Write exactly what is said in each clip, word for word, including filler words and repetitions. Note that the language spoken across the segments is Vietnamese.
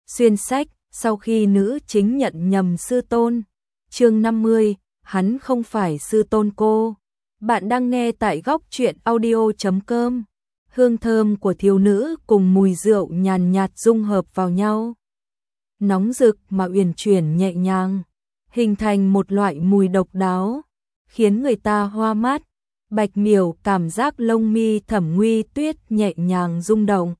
Xuyên sách, sau khi nữ chính nhận nhầm sư tôn. Chương năm mươi, hắn không phải sư tôn cô. Bạn đang nghe tại góc truyện audio chấm com. Hương thơm của thiếu nữ cùng mùi rượu nhàn nhạt dung hợp vào nhau. Nóng rực mà uyển chuyển nhẹ nhàng, hình thành một loại mùi độc đáo, khiến người ta hoa mắt. Bạch Miểu cảm giác lông mi Thẩm Nguy Tuyết nhẹ nhàng rung động.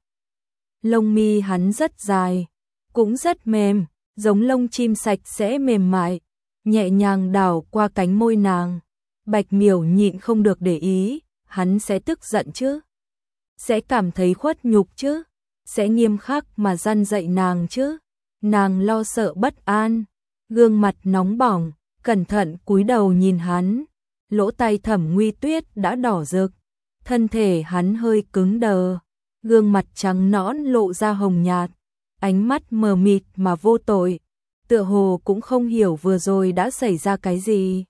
Lông mi hắn rất dài, cũng rất mềm, giống lông chim sạch sẽ mềm mại, nhẹ nhàng đảo qua cánh môi nàng. Bạch Miểu nhịn không được để ý, hắn sẽ tức giận chứ? Sẽ cảm thấy khuất nhục chứ? Sẽ nghiêm khắc mà răn dạy nàng chứ? Nàng lo sợ bất an, gương mặt nóng bỏng, cẩn thận cúi đầu nhìn hắn. Lỗ tai Thẩm Nguy Tuyết đã đỏ rực, thân thể hắn hơi cứng đờ, gương mặt trắng nõn lộ ra hồng nhạt, ánh mắt mờ mịt mà vô tội, tựa hồ cũng không hiểu vừa rồi đã xảy ra cái gì.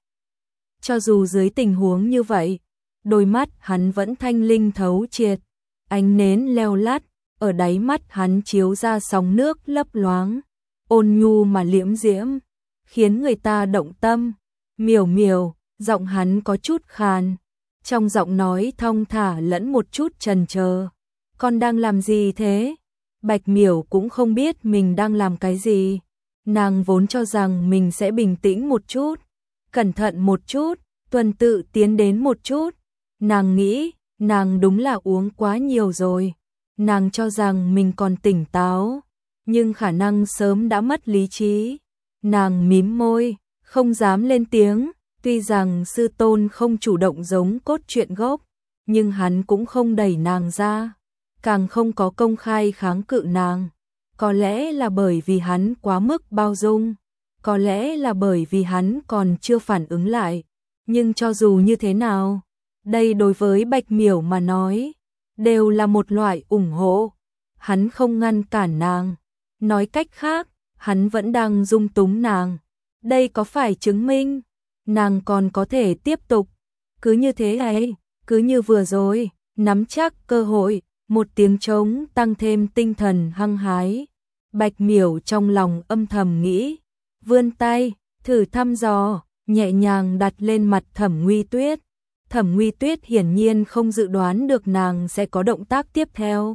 Cho dù dưới tình huống như vậy, đôi mắt hắn vẫn thanh linh thấu triệt, ánh nến leo lắt, ở đáy mắt hắn chiếu ra sóng nước lấp loáng, ôn nhu mà liễm diễm, khiến người ta động tâm. Miểu miểu, giọng hắn có chút khàn, trong giọng nói thong thả lẫn một chút chần chờ. Con đang làm gì thế? Bạch Miểu cũng không biết mình đang làm cái gì. Nàng vốn cho rằng mình sẽ bình tĩnh một chút, cẩn thận một chút, tuần tự tiến đến một chút. Nàng nghĩ, nàng đúng là uống quá nhiều rồi. Nàng cho rằng mình còn tỉnh táo, nhưng khả năng sớm đã mất lý trí. Nàng mím môi, không dám lên tiếng. Tuy rằng sư tôn không chủ động giống cốt truyện gốc, nhưng hắn cũng không đẩy nàng ra, càng không có công khai kháng cự nàng. Có lẽ là bởi vì hắn quá mức bao dung, có lẽ là bởi vì hắn còn chưa phản ứng lại. Nhưng cho dù như thế nào, đây đối với Bạch Miểu mà nói, đều là một loại ủng hộ. Hắn không ngăn cản nàng, nói cách khác, hắn vẫn đang dung túng nàng. Đây có phải chứng minh nàng còn có thể tiếp tục cứ như thế ấy, cứ như vừa rồi, nắm chắc cơ hội, một tiếng trống tăng thêm tinh thần hăng hái. Bạch Miểu trong lòng âm thầm nghĩ, vươn tay, thử thăm dò, nhẹ nhàng đặt lên mặt Thẩm Nguy Tuyết. Thẩm Nguy Tuyết hiển nhiên không dự đoán được nàng sẽ có động tác tiếp theo.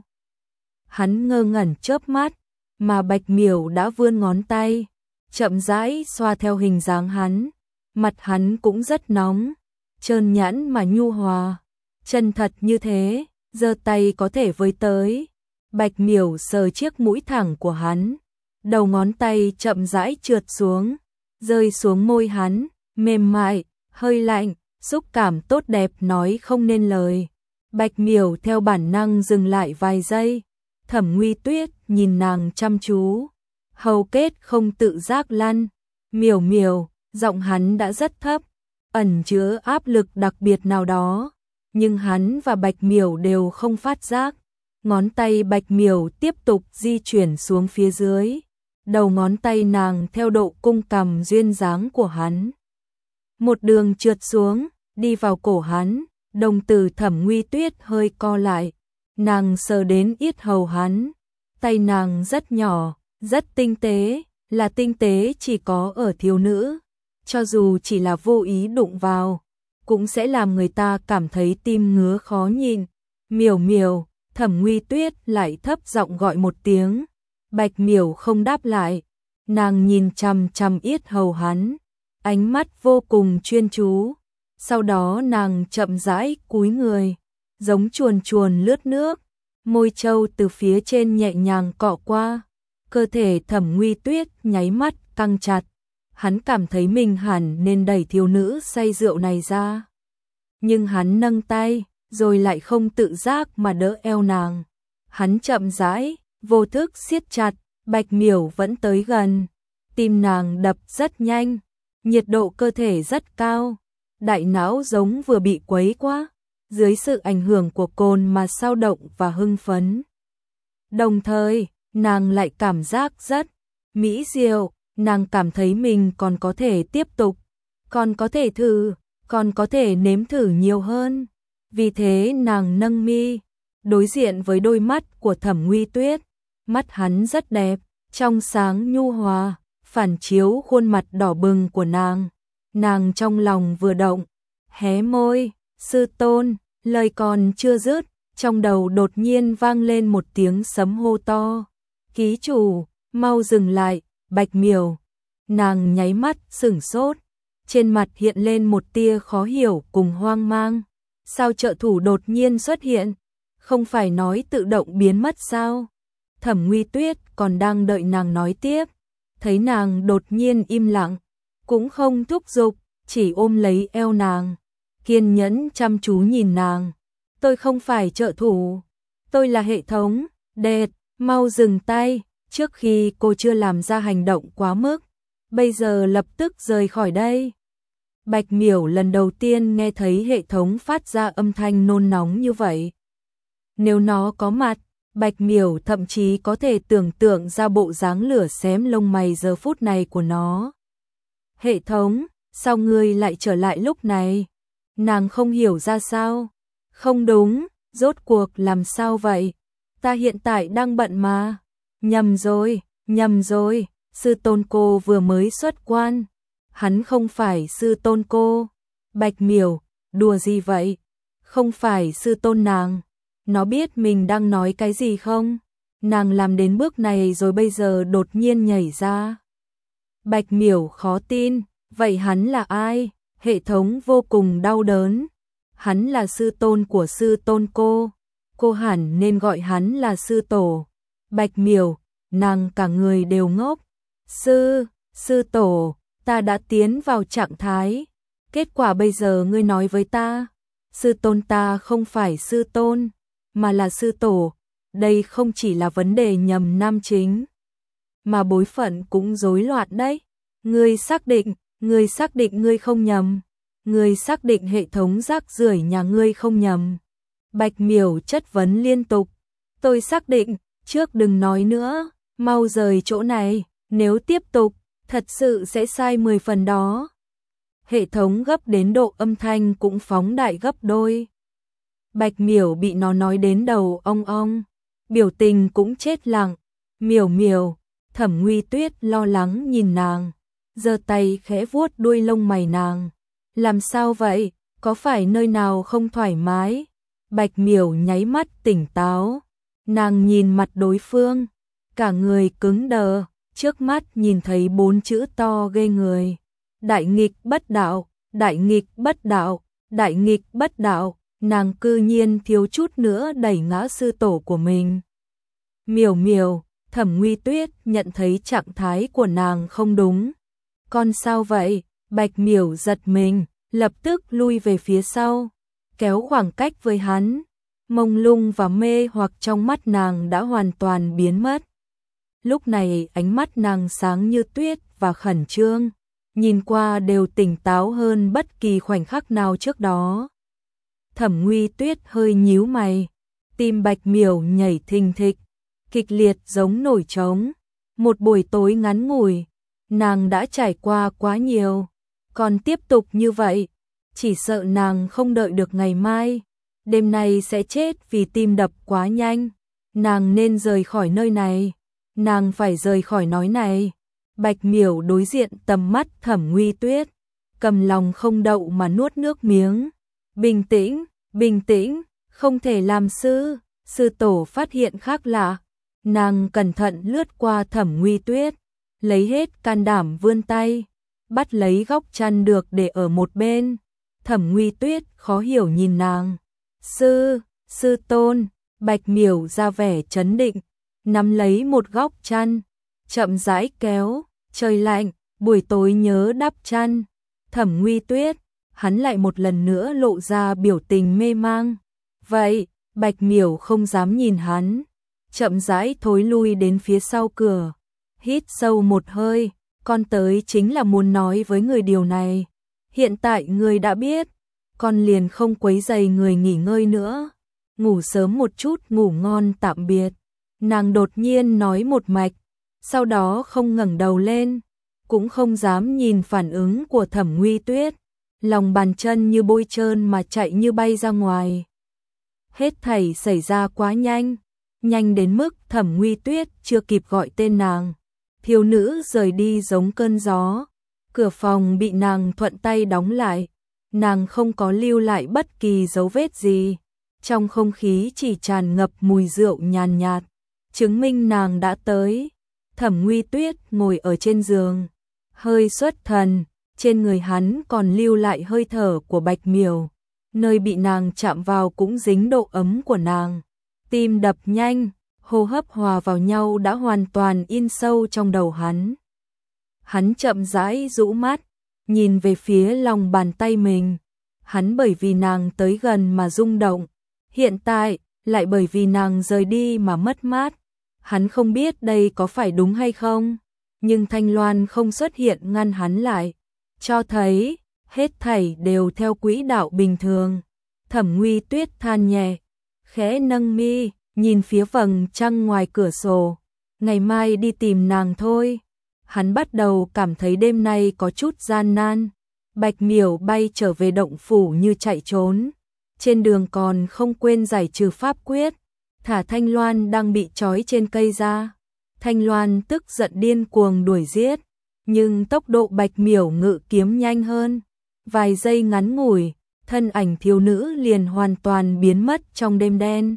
Hắn ngơ ngẩn chớp mắt, mà Bạch Miểu đã vươn ngón tay, chậm rãi xoa theo hình dáng hắn. Mặt hắn cũng rất nóng, trơn nhẵn mà nhu hòa, chân thật như thế, giơ tay có thể với tới. Bạch Miểu sờ chiếc mũi thẳng của hắn, đầu ngón tay chậm rãi trượt xuống, rơi xuống môi hắn, mềm mại, hơi lạnh, xúc cảm tốt đẹp nói không nên lời. Bạch Miểu theo bản năng dừng lại vài giây, Thẩm Nguy Tuyết nhìn nàng chăm chú, hầu kết không tự giác lăn. Miểu miểu, giọng hắn đã rất thấp, ẩn chứa áp lực đặc biệt nào đó, nhưng hắn và Bạch Miểu đều không phát giác. Ngón tay Bạch Miểu tiếp tục di chuyển xuống phía dưới, đầu ngón tay nàng theo độ cung cằm duyên dáng của hắn, một đường trượt xuống, đi vào cổ hắn. Đồng tử Thẩm Nguy Tuyết hơi co lại, nàng sờ đến yết hầu hắn, tay nàng rất nhỏ, rất tinh tế, là tinh tế chỉ có ở thiếu nữ. Cho dù chỉ là vô ý đụng vào, cũng sẽ làm người ta cảm thấy tim ngứa khó nhịn. Miểu miểu, Thẩm Nguy Tuyết lại thấp giọng gọi một tiếng. Bạch Miểu không đáp lại, nàng nhìn chằm chằm yết hầu hắn, ánh mắt vô cùng chuyên chú. Sau đó nàng chậm rãi cúi người, giống chuồn chuồn lướt nước, môi trâu từ phía trên nhẹ nhàng cọ qua. Cơ thể Thẩm Nguy Tuyết nháy mắt căng chặt. Hắn cảm thấy mình hẳn nên đẩy thiếu nữ say rượu này ra. Nhưng hắn nâng tay, rồi lại không tự giác mà đỡ eo nàng. Hắn chậm rãi, vô thức siết chặt, Bạch Miểu vẫn tới gần. Tim nàng đập rất nhanh, nhiệt độ cơ thể rất cao. Đại não giống vừa bị quấy quá, dưới sự ảnh hưởng của cồn mà sao động và hưng phấn. Đồng thời, nàng lại cảm giác rất mỹ diệu. Nàng cảm thấy mình còn có thể tiếp tục, còn có thể thử, còn có thể nếm thử nhiều hơn. Vì thế nàng nâng mi, đối diện với đôi mắt của Thẩm Nguy Tuyết. Mắt hắn rất đẹp, trong sáng nhu hòa, phản chiếu khuôn mặt đỏ bừng của nàng. Nàng trong lòng vừa động, hé môi, sư tôn, lời còn chưa dứt, trong đầu đột nhiên vang lên một tiếng sấm hô to. Ký chủ, mau dừng lại, Bạch Miểu. Nàng nháy mắt sửng sốt, trên mặt hiện lên một tia khó hiểu cùng hoang mang. Sao trợ thủ đột nhiên xuất hiện? Không phải nói tự động biến mất sao? Thẩm Nguy Tuyết còn đang đợi nàng nói tiếp, thấy nàng đột nhiên im lặng, cũng không thúc giục, chỉ ôm lấy eo nàng, kiên nhẫn chăm chú nhìn nàng. Tôi không phải trợ thủ, tôi là hệ thống. Đệt, mau dừng tay, trước khi cô chưa làm ra hành động quá mức, bây giờ lập tức rời khỏi đây. Bạch Miểu lần đầu tiên nghe thấy hệ thống phát ra âm thanh nôn nóng như vậy. Nếu nó có mặt, Bạch Miểu thậm chí có thể tưởng tượng ra bộ dáng lửa xém lông mày giờ phút này của nó. Hệ thống, sao ngươi lại trở lại lúc này? Nàng không hiểu ra sao. Không đúng, rốt cuộc làm sao vậy? Ta hiện tại đang bận mà. Nhầm rồi, nhầm rồi, sư tôn cô vừa mới xuất quan. Hắn không phải sư tôn cô. Bạch Miểu, đùa gì vậy? Không phải sư tôn nàng. Nó biết mình đang nói cái gì không? Nàng làm đến bước này rồi bây giờ đột nhiên nhảy ra. Bạch Miểu khó tin, vậy hắn là ai? Hệ thống vô cùng đau đớn. Hắn là sư tôn của sư tôn cô. Cô hẳn nên gọi hắn là sư tổ. Bạch Miểu, nàng cả người đều ngốc. Sư, sư tổ, ta đã tiến vào trạng thái. Kết quả bây giờ ngươi nói với ta, sư tôn ta không phải sư tôn, mà là sư tổ. Đây không chỉ là vấn đề nhầm nam chính, mà bối phận cũng rối loạn đấy. Ngươi xác định, ngươi xác định ngươi không nhầm. Ngươi xác định hệ thống rác rưởi nhà ngươi không nhầm. Bạch Miểu chất vấn liên tục. Tôi xác định, trước đừng nói nữa, mau rời chỗ này, nếu tiếp tục, thật sự sẽ sai mười phần đó. Hệ thống gấp đến độ âm thanh cũng phóng đại gấp đôi. Bạch Miểu bị nó nói đến đầu ong ong, biểu tình cũng chết lặng. Miểu Miểu, Thẩm Nguy Tuyết lo lắng nhìn nàng, giơ tay khẽ vuốt đuôi lông mày nàng. Làm sao vậy, có phải nơi nào không thoải mái? Bạch Miểu nháy mắt tỉnh táo, nàng nhìn mặt đối phương, cả người cứng đờ, trước mắt nhìn thấy bốn chữ to ghê người. Đại nghịch bất đạo, đại nghịch bất đạo, đại nghịch bất đạo, nàng cư nhiên thiếu chút nữa đẩy ngã sư tổ của mình. Miểu Miểu, Thẩm Nguy Tuyết nhận thấy trạng thái của nàng không đúng. Con sao vậy? Bạch Miểu giật mình, lập tức lui về phía sau, kéo khoảng cách với hắn. Mông lung và mê hoặc trong mắt nàng đã hoàn toàn biến mất. Lúc này ánh mắt nàng sáng như tuyết và khẩn trương, nhìn qua đều tỉnh táo hơn bất kỳ khoảnh khắc nào trước đó. Thẩm Nguy Tuyết hơi nhíu mày, tim Bạch Miểu nhảy thình thịch, kịch liệt giống nổi trống. Một buổi tối ngắn ngủi, nàng đã trải qua quá nhiều, còn tiếp tục như vậy, chỉ sợ nàng không đợi được ngày mai, đêm nay sẽ chết vì tim đập quá nhanh. Nàng nên rời khỏi nơi này, nàng phải rời khỏi nói này. Bạch Miểu đối diện tầm mắt Thẩm Nguy Tuyết, cầm lòng không đậu mà nuốt nước miếng. Bình tĩnh, bình tĩnh, không thể làm sư, sư tổ phát hiện khác lạ. Nàng cẩn thận lướt qua Thẩm Nguy Tuyết, lấy hết can đảm vươn tay, bắt lấy góc chăn được để ở một bên. Thẩm Nguy Tuyết khó hiểu nhìn nàng. Sư, sư tôn. Bạch Miểu ra vẻ trấn định, nắm lấy một góc chăn, chậm rãi kéo. Trời lạnh, buổi tối nhớ đắp chăn. Thẩm Nguy Tuyết, hắn lại một lần nữa lộ ra biểu tình mê mang. Vậy, Bạch Miểu không dám nhìn hắn, chậm rãi thối lui đến phía sau cửa, hít sâu một hơi. Con tới chính là muốn nói với người điều này. Hiện tại người đã biết, con liền không quấy rầy người nghỉ ngơi nữa. Ngủ sớm một chút, ngủ ngon, tạm biệt. Nàng đột nhiên nói một mạch, sau đó không ngẩng đầu lên, cũng không dám nhìn phản ứng của Thẩm Nguy Tuyết. Lòng bàn chân như bôi trơn mà chạy như bay ra ngoài. Hết thảy xảy ra quá nhanh, nhanh đến mức Thẩm Nguy Tuyết chưa kịp gọi tên nàng, Thiếu nữ rời đi giống cơn gió, cửa phòng bị nàng thuận tay đóng lại, nàng không có lưu lại bất kỳ dấu vết gì, trong không khí chỉ tràn ngập mùi rượu nhàn nhạt, chứng minh nàng đã tới. Thẩm Nguy Tuyết ngồi ở trên giường, hơi xuất thần, trên người hắn còn lưu lại hơi thở của Bạch Miểu, nơi bị nàng chạm vào cũng dính độ ấm của nàng. Tim đập nhanh, hô hấp hòa vào nhau đã hoàn toàn in sâu trong đầu hắn. Hắn chậm rãi rũ mắt, nhìn về phía lòng bàn tay mình. Hắn bởi vì nàng tới gần mà rung động, hiện tại lại bởi vì nàng rời đi mà mất mát. Hắn không biết đây có phải đúng hay không, nhưng Thanh Loan không xuất hiện ngăn hắn lại, cho thấy hết thảy đều theo quỹ đạo bình thường. Thẩm Nguy Tuyết than nhẹ, khẽ nâng mi, nhìn phía vầng trăng ngoài cửa sổ. Ngày mai đi tìm nàng thôi. Hắn bắt đầu cảm thấy đêm nay có chút gian nan. Bạch Miểu bay trở về động phủ như chạy trốn, trên đường còn không quên giải trừ pháp quyết, thả Thanh Loan đang bị trói trên cây ra. Thanh Loan tức giận điên cuồng đuổi giết, nhưng tốc độ Bạch Miểu ngự kiếm nhanh hơn. Vài giây ngắn ngủi, thân ảnh thiếu nữ liền hoàn toàn biến mất trong đêm đen.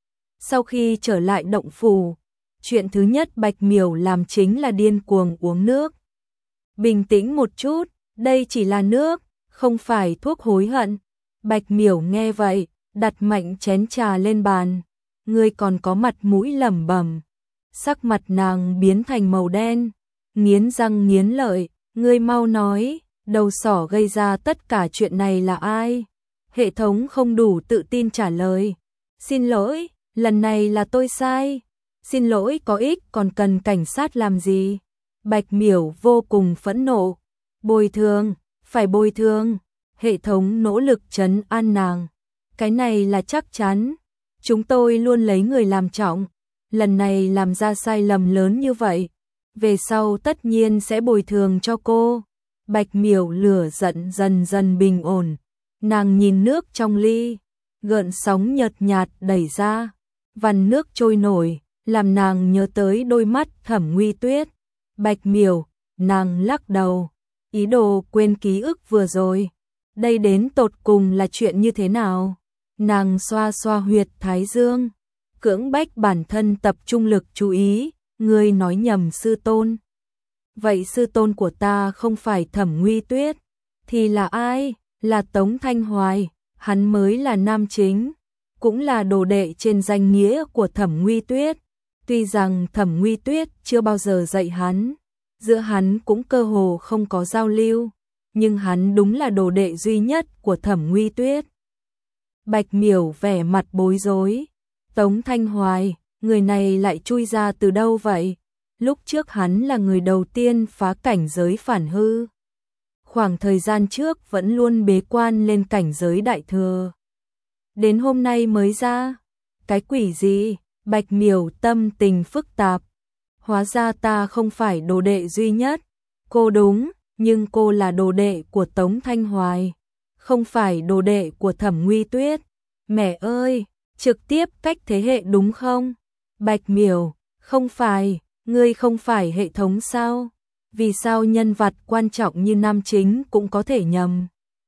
Sau khi trở lại động phủ, chuyện thứ nhất Bạch Miểu làm chính là điên cuồng uống nước. Bình tĩnh một chút, đây chỉ là nước, không phải thuốc hối hận. Bạch Miểu nghe vậy, đặt mạnh chén trà lên bàn. Ngươi còn có mặt mũi lẩm bẩm. Sắc mặt nàng biến thành màu đen, nghiến răng nghiến lợi. Ngươi mau nói, đầu sỏ gây ra tất cả chuyện này là ai? Hệ thống không đủ tự tin trả lời. Xin lỗi, lần này là tôi sai. Xin lỗi có ích, còn cần cảnh sát làm gì? Bạch Miểu vô cùng phẫn nộ. Bồi thường, phải bồi thường. Hệ thống nỗ lực trấn an nàng. Cái này là chắc chắn. Chúng tôi luôn lấy người làm trọng. Lần này làm ra sai lầm lớn như vậy, về sau tất nhiên sẽ bồi thường cho cô. Bạch Miểu lửa giận dần dần bình ổn. Nàng nhìn nước trong ly, gợn sóng nhợt nhạt đẩy ra, vằn nước trôi nổi, làm nàng nhớ tới đôi mắt Thẩm Nguy Tuyết. Bạch Miểu, nàng lắc đầu, ý đồ quên ký ức vừa rồi. Đây đến tột cùng là chuyện như thế nào? Nàng xoa xoa huyệt thái dương, cưỡng bách bản thân tập trung lực chú ý. Ngươi nói nhầm sư tôn. Vậy sư tôn của ta không phải Thẩm Nguy Tuyết, thì là ai? Là Tống Thanh Hoài, hắn mới là nam chính, cũng là đồ đệ trên danh nghĩa của Thẩm Nguy Tuyết. Tuy rằng Thẩm Nguy Tuyết chưa bao giờ dạy hắn, giữa hắn cũng cơ hồ không có giao lưu, nhưng hắn đúng là đồ đệ duy nhất của Thẩm Nguy Tuyết. Bạch Miểu vẻ mặt bối rối. Tống Thanh Hoài, người này lại chui ra từ đâu vậy? Lúc trước hắn là người đầu tiên phá cảnh giới phản hư. Khoảng thời gian trước vẫn luôn bế quan lên cảnh giới đại thừa. Đến hôm nay mới ra. Cái quỷ gì? Bạch Miểu tâm tình phức tạp. Hóa ra ta không phải đồ đệ duy nhất. Cô đúng, nhưng cô là đồ đệ của Tống Thanh Hoài, không phải đồ đệ của Thẩm Nguy Tuyết. Mẹ ơi, trực tiếp cách thế hệ đúng không? Bạch Miểu, không phải, ngươi không phải hệ thống sao? Vì sao nhân vật quan trọng như nam chính cũng có thể nhầm?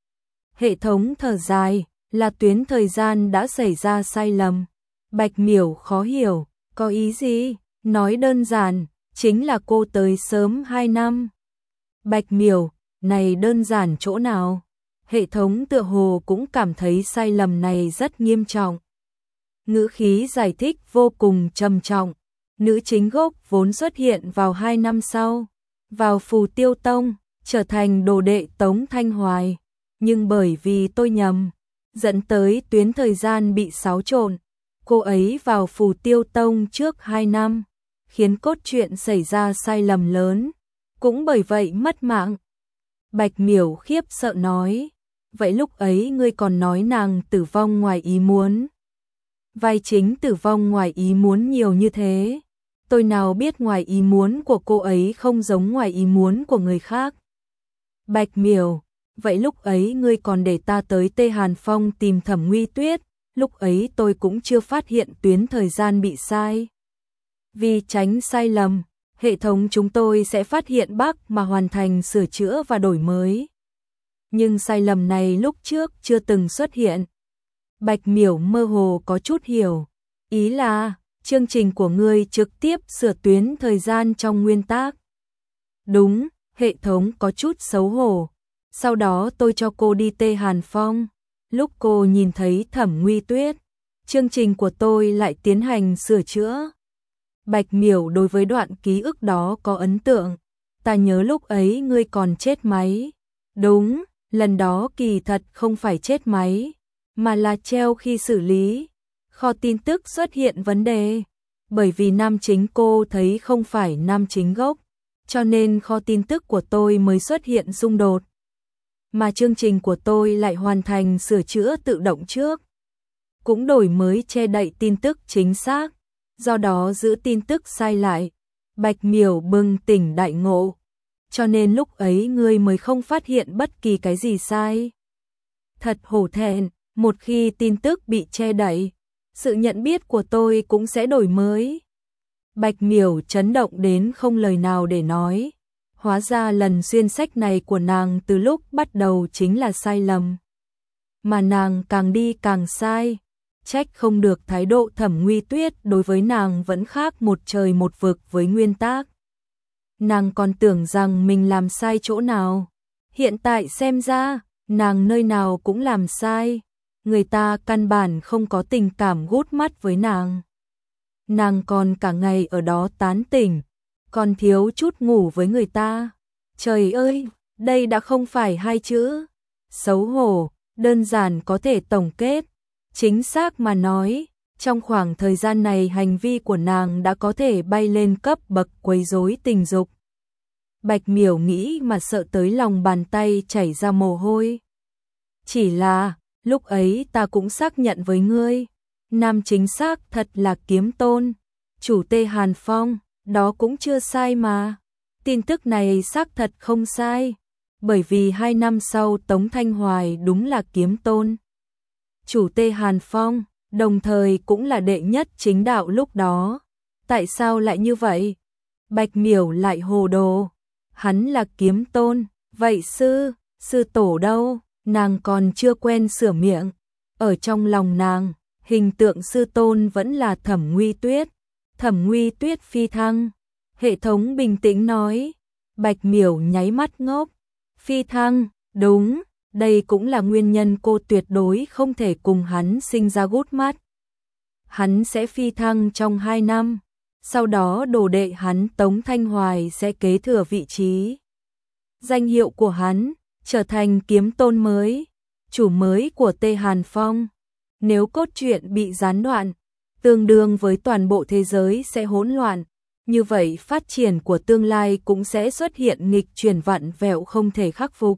Hệ thống thở dài, là tuyến thời gian đã xảy ra sai lầm. Bạch Miểu khó hiểu, có ý gì? Nói đơn giản, chính là cô tới sớm hai năm. Bạch Miểu, này đơn giản chỗ nào? Hệ thống tựa hồ cũng cảm thấy sai lầm này rất nghiêm trọng. Ngữ khí giải thích vô cùng trầm trọng. Nữ chính gốc vốn xuất hiện vào hai năm sau, vào Phù Tiêu Tông, trở thành đồ đệ Tống Thanh Hoài. Nhưng bởi vì tôi nhầm, dẫn tới tuyến thời gian bị xáo trộn. Cô ấy vào Phù Tiêu Tông trước hai năm, khiến cốt truyện xảy ra sai lầm lớn, cũng bởi vậy mất mạng. Bạch Miểu khiếp sợ nói, vậy lúc ấy ngươi còn nói nàng tử vong ngoài ý muốn. Vai chính tử vong ngoài ý muốn nhiều như thế, tôi nào biết ngoài ý muốn của cô ấy không giống ngoài ý muốn của người khác. Bạch Miểu, vậy lúc ấy ngươi còn để ta tới Tê Hàn Phong tìm Thẩm Nguy Tuyết, lúc ấy tôi cũng chưa phát hiện tuyến thời gian bị sai. Vì tránh sai lầm, hệ thống chúng tôi sẽ phát hiện bug mà hoàn thành sửa chữa và đổi mới. Nhưng sai lầm này lúc trước chưa từng xuất hiện. Bạch Miểu mơ hồ có chút hiểu. Ý là, chương trình của ngươi trực tiếp sửa tuyến thời gian trong nguyên tắc. Đúng, hệ thống có chút xấu hổ. Sau đó tôi cho cô đi Tê Hàn Phong. Lúc cô nhìn thấy Thẩm Nguy Tuyết, chương trình của tôi lại tiến hành sửa chữa. Bạch Miểu đối với đoạn ký ức đó có ấn tượng. Ta nhớ lúc ấy ngươi còn chết máy. Đúng, lần đó kỳ thật không phải chết máy, mà là treo khi xử lý. Kho tin tức xuất hiện vấn đề. Bởi vì nam chính cô thấy không phải nam chính gốc, cho nên kho tin tức của tôi mới xuất hiện xung đột. Mà chương trình của tôi lại hoàn thành sửa chữa tự động trước. Cũng đổi mới che đậy tin tức chính xác, do đó giữ tin tức sai lại. Bạch Miểu bừng tỉnh đại ngộ. Cho nên lúc ấy ngươi mới không phát hiện bất kỳ cái gì sai. Thật hổ thẹn, một khi tin tức bị che đậy, sự nhận biết của tôi cũng sẽ đổi mới. Bạch Miểu chấn động đến không lời nào để nói. Hóa ra lần xuyên sách này của nàng từ lúc bắt đầu chính là sai lầm. Mà nàng càng đi càng sai. Trách không được thái độ Thẩm Nguy Tuyết đối với nàng vẫn khác một trời một vực với nguyên tắc. Nàng còn tưởng rằng mình làm sai chỗ nào. Hiện tại xem ra, nàng nơi nào cũng làm sai. Người ta căn bản không có tình cảm gút mắt với nàng. Nàng còn cả ngày ở đó tán tỉnh, còn thiếu chút ngủ với người ta. Trời ơi, đây đã không phải hai chữ xấu hổ, đơn giản có thể tổng kết. Chính xác mà nói, trong khoảng thời gian này hành vi của nàng đã có thể bay lên cấp bậc quấy rối tình dục. Bạch Miểu nghĩ mà sợ tới lòng bàn tay chảy ra mồ hôi. Chỉ là, lúc ấy ta cũng xác nhận với ngươi, nam chính xác thật là Kiếm Tôn, chủ Tê Hàn Phong, đó cũng chưa sai mà. Tin tức này xác thật không sai, bởi vì hai năm sau Tống Thanh Hoài đúng là Kiếm Tôn, chủ Tê Hàn Phong, đồng thời cũng là đệ nhất chính đạo lúc đó. Tại sao lại như vậy? Bạch Miểu lại hồ đồ. Hắn là Kiếm Tôn, vậy sư, sư tổ đâu? Nàng còn chưa quen sửa miệng. Ở trong lòng nàng, hình tượng sư tôn vẫn là Thẩm Nguy Tuyết. Thẩm Nguy Tuyết phi thăng. Hệ thống bình tĩnh nói. Bạch Miểu nháy mắt ngốc. Phi thăng, đúng, đây cũng là nguyên nhân cô tuyệt đối không thể cùng hắn sinh ra gút mắt. Hắn sẽ phi thăng trong hai năm. Sau đó đồ đệ hắn Tống Thanh Hoài sẽ kế thừa vị trí. Danh hiệu của hắn trở thành Kiếm Tôn mới, chủ mới của Tê Hàn Phong. Nếu cốt truyện bị gián đoạn, tương đương với toàn bộ thế giới sẽ hỗn loạn. Như vậy phát triển của tương lai cũng sẽ xuất hiện nghịch chuyển vặn vẹo không thể khắc phục.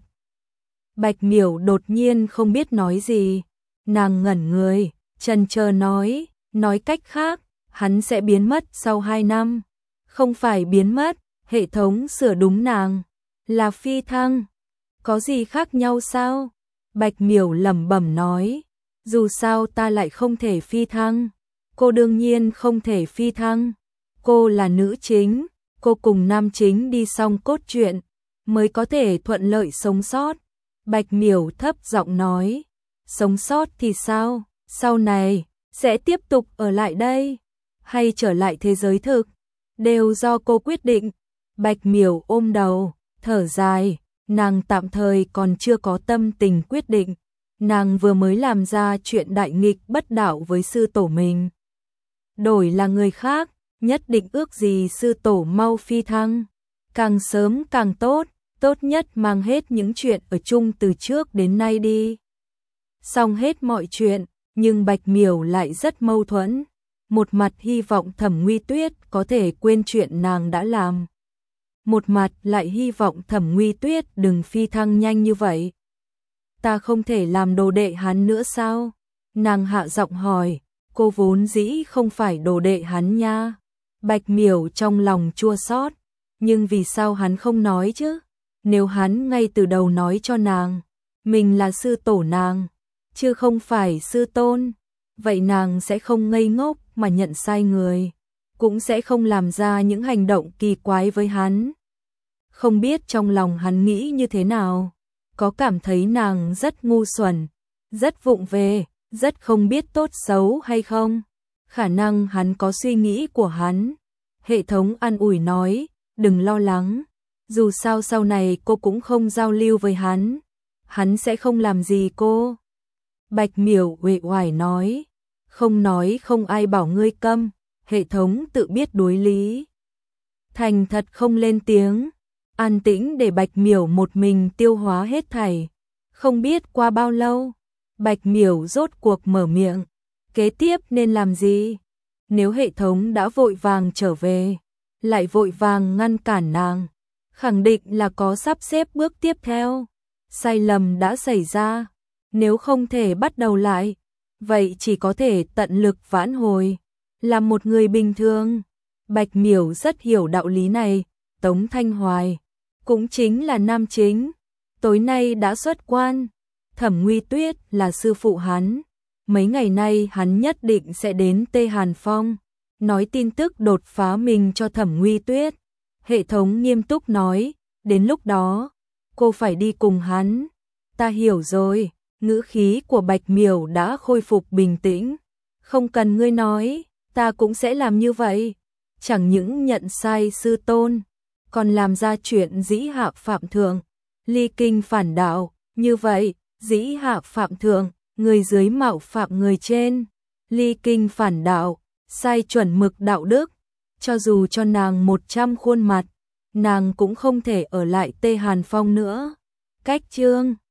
Bạch Miểu đột nhiên không biết nói gì. Nàng ngẩn người, chần chờ nói, nói cách khác, hắn sẽ biến mất sau hai năm. Không phải biến mất, hệ thống sửa đúng nàng, là phi thăng. Có gì khác nhau sao? Bạch Miểu lẩm bẩm nói, dù sao ta lại không thể phi thăng. Cô đương nhiên không thể phi thăng. Cô là nữ chính, cô cùng nam chính đi xong cốt truyện, mới có thể thuận lợi sống sót. Bạch Miểu thấp giọng nói, sống sót thì sao? Sau này, sẽ tiếp tục ở lại đây, hay trở lại thế giới thực? Đều do cô quyết định. Bạch Miểu ôm đầu, thở dài, nàng tạm thời còn chưa có tâm tình quyết định. Nàng vừa mới làm ra chuyện đại nghịch bất đạo với sư tổ mình. Đổi là người khác, nhất định ước gì sư tổ mau phi thăng. Càng sớm càng tốt, tốt nhất mang hết những chuyện ở chung từ trước đến nay đi. Xong hết mọi chuyện, nhưng Bạch Miểu lại rất mâu thuẫn. Một mặt hy vọng Thẩm Nguy Tuyết có thể quên chuyện nàng đã làm. Một mặt lại hy vọng Thẩm Nguy Tuyết đừng phi thăng nhanh như vậy. Ta không thể làm đồ đệ hắn nữa sao? Nàng hạ giọng hỏi, cô vốn dĩ không phải đồ đệ hắn nha. Bạch Miểu trong lòng chua xót, nhưng vì sao hắn không nói chứ? Nếu hắn ngay từ đầu nói cho nàng, mình là sư tổ nàng, chứ không phải sư tôn, vậy nàng sẽ không ngây ngốc mà nhận sai người. cũng sẽ không làm ra những hành động kỳ quái với hắn. Không biết trong lòng hắn nghĩ như thế nào, có cảm thấy nàng rất ngu xuẩn, rất vụng về, rất không biết tốt xấu hay không? Khả năng hắn có suy nghĩ của hắn. Hệ thống an ủi nói, đừng lo lắng, dù sao sau này cô cũng không giao lưu với hắn, hắn sẽ không làm gì cô. Bạch Miểu uể oải nói, không nói không ai bảo ngươi câm, hệ thống tự biết đối lý. Thành thật không lên tiếng, an tĩnh để Bạch Miểu một mình tiêu hóa hết thảy. Không biết qua bao lâu, Bạch Miểu rốt cuộc mở miệng, kế tiếp nên làm gì? Nếu hệ thống đã vội vàng trở về, lại vội vàng ngăn cản nàng, khẳng định là có sắp xếp bước tiếp theo. Sai lầm đã xảy ra, nếu không thể bắt đầu lại, vậy chỉ có thể tận lực vãn hồi. Là một người bình thường, Bạch Miểu rất hiểu đạo lý này. Tống Thanh Hoài cũng chính là nam chính, tối nay đã xuất quan. Thẩm Nguy Tuyết là sư phụ hắn, mấy ngày nay hắn nhất định sẽ đến Tê Hàn Phong, nói tin tức đột phá mình cho Thẩm Nguy Tuyết. Hệ thống nghiêm túc nói, đến lúc đó, cô phải đi cùng hắn. Ta hiểu rồi, ngữ khí của Bạch Miểu đã khôi phục bình tĩnh. Không cần ngươi nói, ta cũng sẽ làm như vậy. Chẳng những nhận sai sư tôn, còn làm ra chuyện dĩ hạ phạm thượng, ly kinh phản đạo. Như vậy, dĩ hạ phạm thượng, người dưới mạo phạm người trên, ly kinh phản đạo, sai chuẩn mực đạo đức. Cho dù cho nàng một trăm khuôn mặt, nàng cũng không thể ở lại Tê Hàn Phong nữa. Cách chương